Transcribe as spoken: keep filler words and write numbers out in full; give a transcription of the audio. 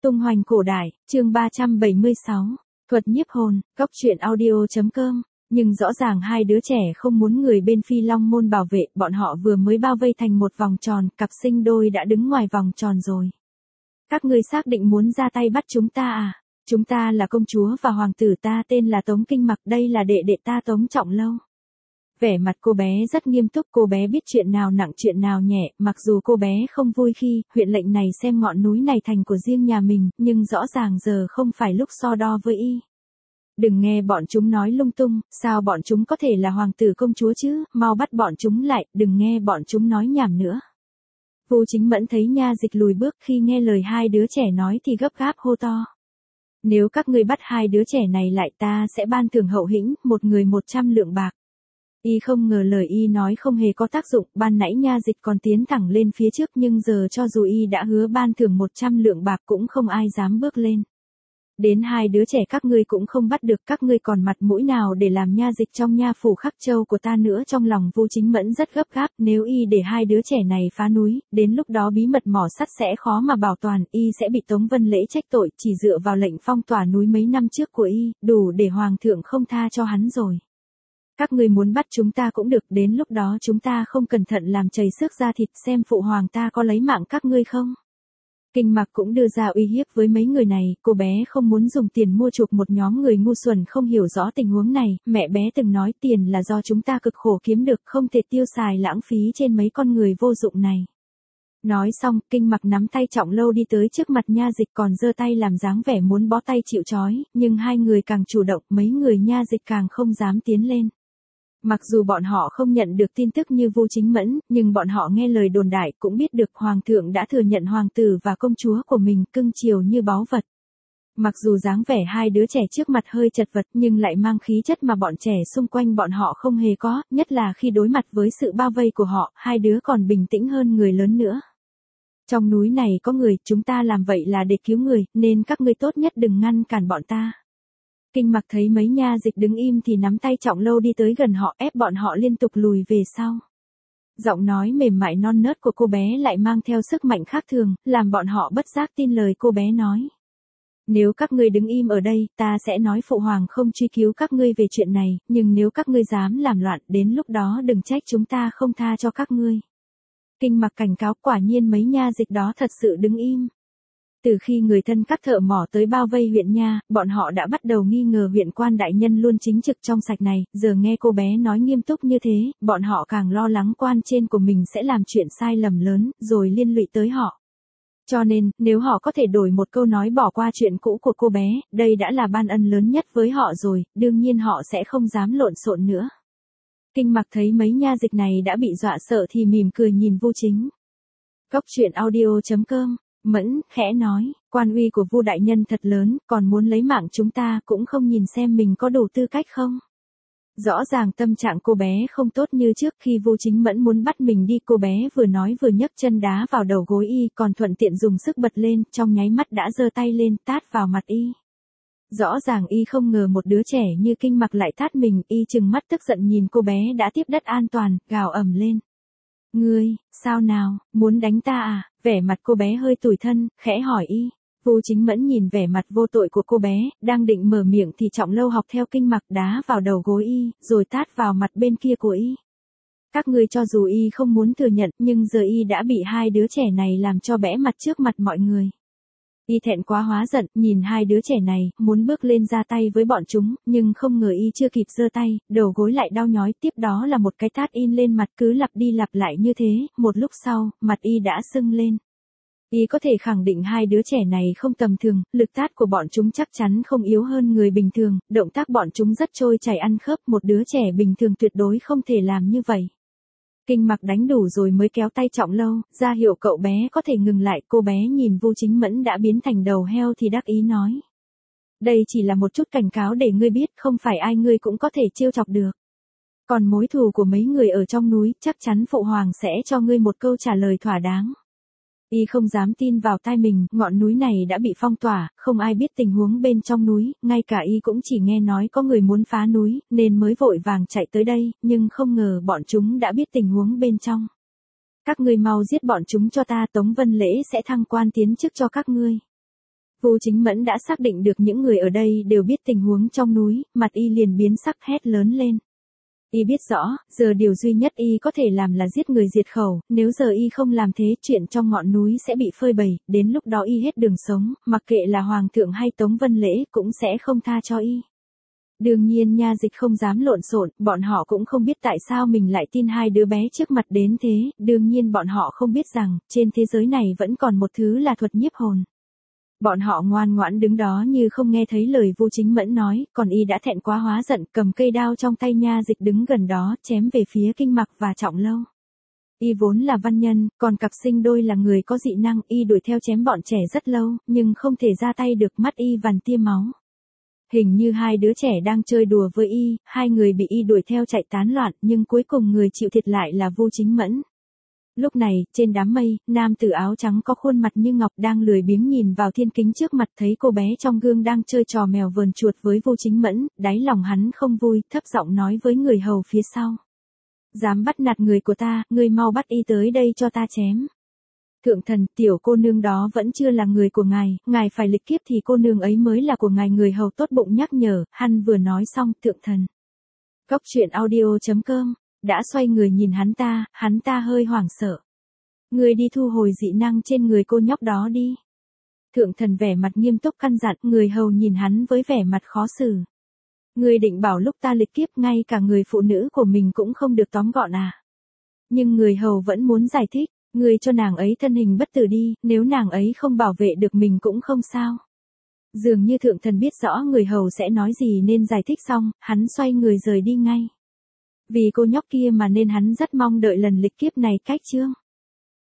Tung hoành cổ đại, chương ba trăm bảy mươi sáu, thuật nhiếp hồn, góc truyện audio.com. Nhưng rõ ràng hai đứa trẻ không muốn người bên Phi Long môn bảo vệ, bọn họ vừa mới bao vây thành một vòng tròn, cặp sinh đôi đã đứng ngoài vòng tròn rồi. Các ngươi xác định muốn ra tay bắt chúng ta à? Chúng ta là công chúa và hoàng tử, ta tên là Tống Kinh Mặc, đây là đệ đệ ta Tống Trọng Lâu. Vẻ mặt cô bé rất nghiêm túc, cô bé biết chuyện nào nặng chuyện nào nhẹ, mặc dù cô bé không vui khi huyện lệnh này xem ngọn núi này thành của riêng nhà mình, nhưng rõ ràng giờ không phải lúc so đo với y. Đừng nghe bọn chúng nói lung tung, sao bọn chúng có thể là hoàng tử công chúa chứ, mau bắt bọn chúng lại, đừng nghe bọn chúng nói nhảm nữa. Vu Chính Mẫn thấy Nha Dịch lùi bước, khi nghe lời hai đứa trẻ nói thì gấp gáp hô to. Nếu các ngươi bắt hai đứa trẻ này lại, ta sẽ ban thưởng hậu hĩnh, một người một trăm lượng bạc. Y không ngờ lời y nói không hề có tác dụng, ban nãy Nha Dịch còn tiến thẳng lên phía trước, nhưng giờ cho dù y đã hứa ban thưởng một trăm lượng bạc cũng không ai dám bước lên. Đến hai đứa trẻ các ngươi cũng không bắt được, các ngươi còn mặt mũi nào để làm nha dịch trong nha phủ Khắc Châu của ta nữa. Trong lòng Vu Chính Mẫn rất gấp gáp, nếu y để hai đứa trẻ này phá núi, đến lúc đó bí mật mỏ sắt sẽ khó mà bảo toàn, y sẽ bị Tống Vân Lễ trách tội, chỉ dựa vào lệnh phong tỏa núi mấy năm trước của y, đủ để hoàng thượng không tha cho hắn rồi. Các ngươi muốn bắt chúng ta cũng được, đến lúc đó chúng ta không cẩn thận làm chảy xước da thịt, xem phụ hoàng ta có lấy mạng các ngươi không. Kinh Mặc cũng đưa ra uy hiếp với mấy người này, cô bé không muốn dùng tiền mua chuộc một nhóm người ngu xuẩn không hiểu rõ tình huống này, mẹ bé từng nói tiền là do chúng ta cực khổ kiếm được, không thể tiêu xài lãng phí trên mấy con người vô dụng này. Nói xong, Kinh Mặc nắm tay Trọng Lâu đi tới trước mặt Nha Dịch, còn giơ tay làm dáng vẻ muốn bó tay chịu trói, nhưng hai người càng chủ động, mấy người Nha Dịch càng không dám tiến lên. Mặc dù bọn họ không nhận được tin tức như Vu Chính Mẫn, nhưng bọn họ nghe lời đồn đại cũng biết được hoàng thượng đã thừa nhận hoàng tử và công chúa của mình, cưng chiều như báu vật. Mặc dù dáng vẻ hai đứa trẻ trước mặt hơi chật vật nhưng lại mang khí chất mà bọn trẻ xung quanh bọn họ không hề có, nhất là khi đối mặt với sự bao vây của họ, hai đứa còn bình tĩnh hơn người lớn nữa. Trong núi này có người, chúng ta làm vậy là để cứu người, nên các ngươi tốt nhất đừng ngăn cản bọn ta. Kinh Mặc thấy mấy nha dịch đứng im thì nắm tay Trọng Lâu đi tới gần họ, ép bọn họ liên tục lùi về sau. Giọng nói mềm mại non nớt của cô bé lại mang theo sức mạnh khác thường, làm bọn họ bất giác tin lời cô bé nói. Nếu các ngươi đứng im ở đây, ta sẽ nói phụ hoàng không truy cứu các ngươi về chuyện này, nhưng nếu các ngươi dám làm loạn, đến lúc đó đừng trách chúng ta không tha cho các ngươi. Kinh Mặc cảnh cáo, quả nhiên mấy nha dịch đó thật sự đứng im. Từ khi người thân các thợ mỏ tới bao vây huyện nha, bọn họ đã bắt đầu nghi ngờ huyện quan đại nhân luôn chính trực trong sạch này, giờ nghe cô bé nói nghiêm túc như thế, bọn họ càng lo lắng quan trên của mình sẽ làm chuyện sai lầm lớn, rồi liên lụy tới họ. Cho nên, nếu họ có thể đổi một câu nói bỏ qua chuyện cũ của cô bé, đây đã là ban ân lớn nhất với họ rồi, đương nhiên họ sẽ không dám lộn xộn nữa. Kinh Mặc thấy mấy nha dịch này đã bị dọa sợ thì mỉm cười nhìn Vu Chính. Góc truyện audio.com. Mẫn, khẽ nói, quan uy của Vu đại nhân thật lớn, còn muốn lấy mạng chúng ta, cũng không nhìn xem mình có đủ tư cách không. Rõ ràng tâm trạng cô bé không tốt như trước, khi Vu Chính Mẫn muốn bắt mình đi, cô bé vừa nói vừa nhấc chân đá vào đầu gối y, còn thuận tiện dùng sức bật lên, trong nháy mắt đã giơ tay lên, tát vào mặt y. Rõ ràng y không ngờ một đứa trẻ như Kinh Mặc lại tát mình, y trừng mắt tức giận nhìn cô bé đã tiếp đất an toàn, gào ầm lên. Ngươi, sao nào, muốn đánh ta à? Vẻ mặt cô bé hơi tủi thân, khẽ hỏi y. Vu Chính Mẫn nhìn vẻ mặt vô tội của cô bé, đang định mở miệng thì Trọng Lâu học theo Kinh Mặc đá vào đầu gối y, rồi tát vào mặt bên kia của y. Các ngươi cho dù y không muốn thừa nhận, nhưng giờ y đã bị hai đứa trẻ này làm cho bẽ mặt trước mặt mọi người. Y thẹn quá hóa giận, nhìn hai đứa trẻ này, muốn bước lên ra tay với bọn chúng, nhưng không ngờ y chưa kịp giơ tay, đầu gối lại đau nhói, tiếp đó là một cái tát in lên mặt, cứ lặp đi lặp lại như thế, một lúc sau, mặt y đã sưng lên. Y có thể khẳng định hai đứa trẻ này không tầm thường, lực tát của bọn chúng chắc chắn không yếu hơn người bình thường, động tác bọn chúng rất trôi chảy ăn khớp, một đứa trẻ bình thường tuyệt đối không thể làm như vậy. Kinh Mặc đánh đủ rồi mới kéo tay Trọng Lâu, ra hiệu cậu bé có thể ngừng lại, cô bé nhìn Vu Chính Mẫn đã biến thành đầu heo thì đắc ý nói. Đây chỉ là một chút cảnh cáo để ngươi biết, không phải ai ngươi cũng có thể trêu chọc được. Còn mối thù của mấy người ở trong núi, chắc chắn phụ hoàng sẽ cho ngươi một câu trả lời thỏa đáng. Y không dám tin vào tai mình, ngọn núi này đã bị phong tỏa, không ai biết tình huống bên trong núi, ngay cả y cũng chỉ nghe nói có người muốn phá núi, nên mới vội vàng chạy tới đây, nhưng không ngờ bọn chúng đã biết tình huống bên trong. Các ngươi mau giết bọn chúng cho ta, Tống Vân Lễ sẽ thăng quan tiến chức cho các ngươi. Vu Chính Mẫn đã xác định được những người ở đây đều biết tình huống trong núi, mặt y liền biến sắc hét lớn lên. Y biết rõ, giờ điều duy nhất y có thể làm là giết người diệt khẩu, nếu giờ y không làm thế chuyện trong ngọn núi sẽ bị phơi bày, đến lúc đó y hết đường sống, mặc kệ là Hoàng thượng hay Tống Vân Lễ cũng sẽ không tha cho y. Đương nhiên Nha Dịch không dám lộn xộn, bọn họ cũng không biết tại sao mình lại tin hai đứa bé trước mặt đến thế, đương nhiên bọn họ không biết rằng, trên thế giới này vẫn còn một thứ là thuật nhiếp hồn. Bọn họ ngoan ngoãn đứng đó như không nghe thấy lời Vu Chính Mẫn nói, còn y đã thẹn quá hóa giận, cầm cây đao trong tay Nha Dịch đứng gần đó, chém về phía Kinh Mặc và Trọng Lâu. Y vốn là văn nhân, còn cặp sinh đôi là người có dị năng, y đuổi theo chém bọn trẻ rất lâu, nhưng không thể ra tay được, mắt y vằn tia máu. Hình như hai đứa trẻ đang chơi đùa với y, hai người bị y đuổi theo chạy tán loạn, nhưng cuối cùng người chịu thiệt lại là Vu Chính Mẫn. Lúc này, trên đám mây, nam tử áo trắng có khuôn mặt như ngọc đang lười biếng nhìn vào thiên kính trước mặt, thấy cô bé trong gương đang chơi trò mèo vờn chuột với Vu Chính Mẫn, đáy lòng hắn không vui, thấp giọng nói với người hầu phía sau. Dám bắt nạt người của ta, ngươi mau bắt y tới đây cho ta chém. Thượng thần, tiểu cô nương đó vẫn chưa là người của ngài, ngài phải lịch kiếp thì cô nương ấy mới là của ngài, người hầu tốt bụng nhắc nhở, hắn vừa nói xong, thượng thần. Cốc truyện audio chấm com đã xoay người nhìn hắn ta, hắn ta hơi hoảng sợ. Người đi thu hồi dị năng trên người cô nhóc đó đi. Thượng thần vẻ mặt nghiêm túc căn dặn, người hầu nhìn hắn với vẻ mặt khó xử. Người định bảo lúc ta lịch kiếp ngay cả người phụ nữ của mình cũng không được tóm gọn à. Nhưng người hầu vẫn muốn giải thích, người cho nàng ấy thân hình bất tử đi, nếu nàng ấy không bảo vệ được mình cũng không sao. Dường như thượng thần biết rõ người hầu sẽ nói gì nên giải thích xong, hắn xoay người rời đi ngay. Vì cô nhóc kia mà nên hắn rất mong đợi lần lịch kiếp này cách chương.